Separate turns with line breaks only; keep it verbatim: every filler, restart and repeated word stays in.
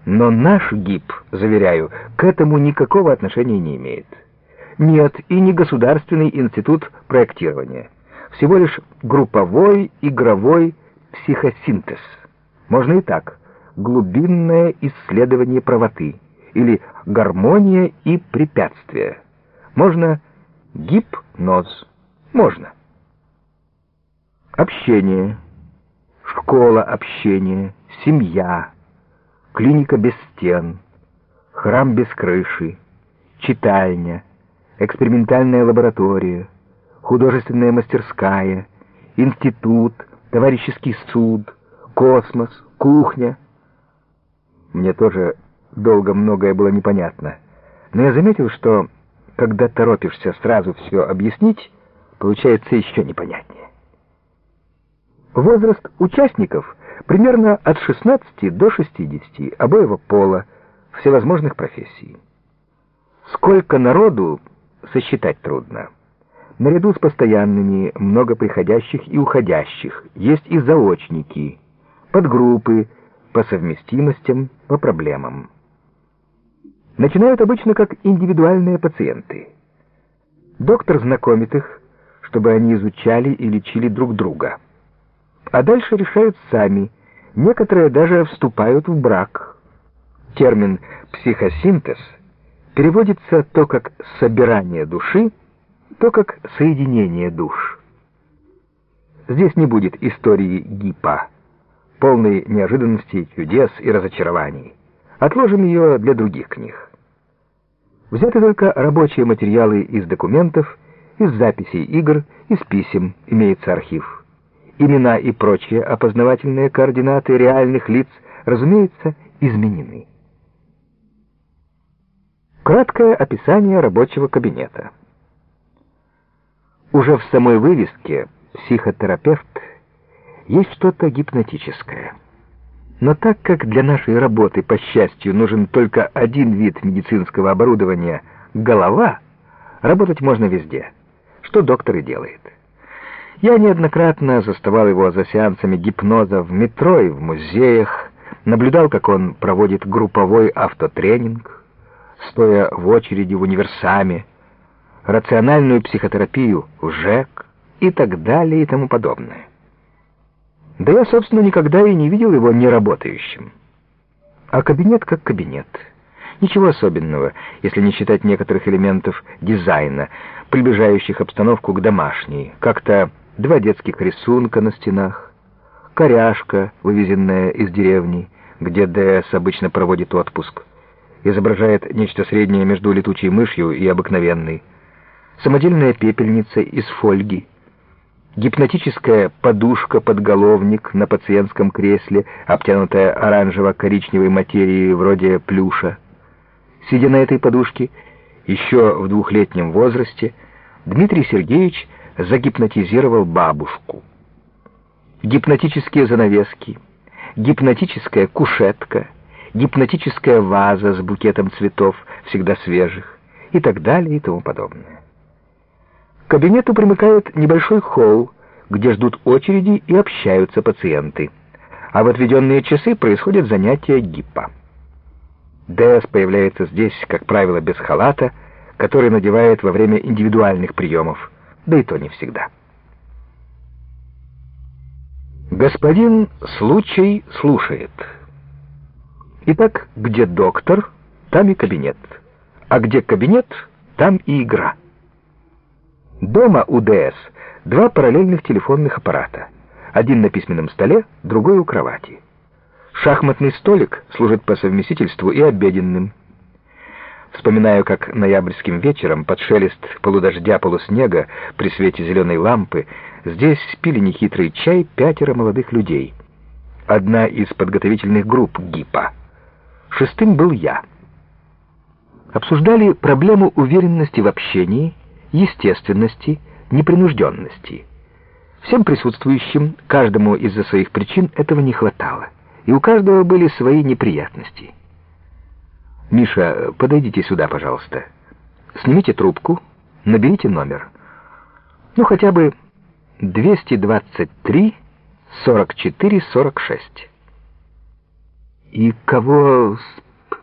Но наш ГИП, заверяю, к этому никакого отношения не имеет. Нет, и не Государственный институт проектирования. Всего лишь групповой игровой психосинтез. Можно и так. Глубинное исследование правоты. Или гармония и препятствия. Можно гипноз. Можно. Общение. Школа общения. Семья. Клиника без стен. Храм без крыши. Читальня. Экспериментальная лаборатория. Художественная мастерская. Институт. Товарищеский суд. Космос. Кухня. Мне тоже долго многое было непонятно. Но я заметил, что когда торопишься сразу все объяснить, получается еще непонятнее. Возраст участников примерно от шестнадцати до шестидесяти, обоего пола, всевозможных профессий. Сколько народу, сосчитать трудно. Наряду с постоянными, много приходящих и уходящих, есть и заочники, подгруппы, по совместимостям, по проблемам. Начинают обычно как индивидуальные пациенты. Доктор знакомит их, чтобы они изучали и лечили друг друга. А дальше решают сами, некоторые даже вступают в брак. Термин «психосинтез» переводится то как «собирание души», то как «соединение душ». Здесь не будет истории ГИПа, полной неожиданностей, чудес и разочарований. Отложим ее для других книг. Взяты только рабочие материалы из документов, из записей игр, из писем, имеется архив. Имена и прочие опознавательные координаты реальных лиц, разумеется, изменены. Краткое описание рабочего кабинета. Уже в самой вывеске «психотерапевт» есть что-то гипнотическое. Но так как для нашей работы, по счастью, нужен только один вид медицинского оборудования — голова, работать можно везде, что доктор и делает. Я неоднократно заставал его за сеансами гипноза в метро и в музеях, наблюдал, как он проводит групповой автотренинг, стоя в очереди в универсаме, рациональную психотерапию в ЖЭК и так далее и тому подобное. Да я, собственно, никогда и не видел его неработающим. А кабинет как кабинет. Ничего особенного, если не считать некоторых элементов дизайна, приближающих обстановку к домашней. Как-то два детских рисунка на стенах, коряшка, вывезенная из деревни, где ДС обычно проводит отпуск, изображает нечто среднее между летучей мышью и обыкновенной, самодельная пепельница из фольги, гипнотическая подушка-подголовник на пациентском кресле, обтянутая оранжево-коричневой материей вроде плюша. Сидя на этой подушке, еще в двухлетнем возрасте, Дмитрий Сергеевич загипнотизировал бабушку. Гипнотические занавески, гипнотическая кушетка, гипнотическая ваза с букетом цветов, всегда свежих, и так далее и тому подобное. К кабинету примыкает небольшой холл, где ждут очереди и общаются пациенты, а в отведенные часы происходят занятия ГИПа. ДС появляется здесь, как правило, без халата, который надевает во время индивидуальных приемов, да и то не всегда. Господин случай слушает. Итак, где доктор, там и кабинет, а где кабинет, там и игра. Дома у ДС два параллельных телефонных аппарата. Один на письменном столе, другой у кровати. Шахматный столик служит по совместительству и обеденным. Вспоминаю, как ноябрьским вечером под шелест полудождя полуснега при свете зеленой лампы здесь пили нехитрый чай пятеро молодых людей. Одна из подготовительных групп ГИПа. Шестым был я. Обсуждали проблему уверенности в общении, естественности, непринужденности. Всем присутствующим, каждому из-за своих причин этого не хватало, и у каждого были свои неприятности. «Миша, подойдите сюда, пожалуйста. Снимите трубку, наберите номер. Ну, хотя бы двести двадцать три сорок четыре сорок шесть». И кого